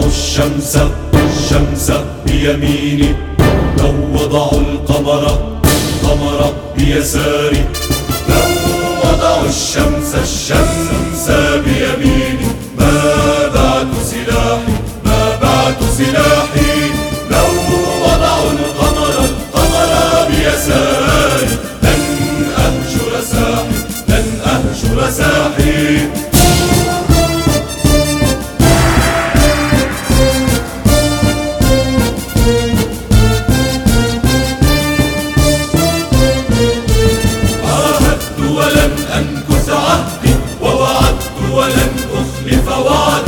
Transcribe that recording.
الشمس بيميني، لو وضعوا القمر بيساري، لو وضعوا الشمس بيميني، ما بعت سلاحي، لو وضعوا القمر بيساري، لن أهجر ساحي. عاهدت ولن أنكث عهدي، ووعدت ولن أخلف وعدي.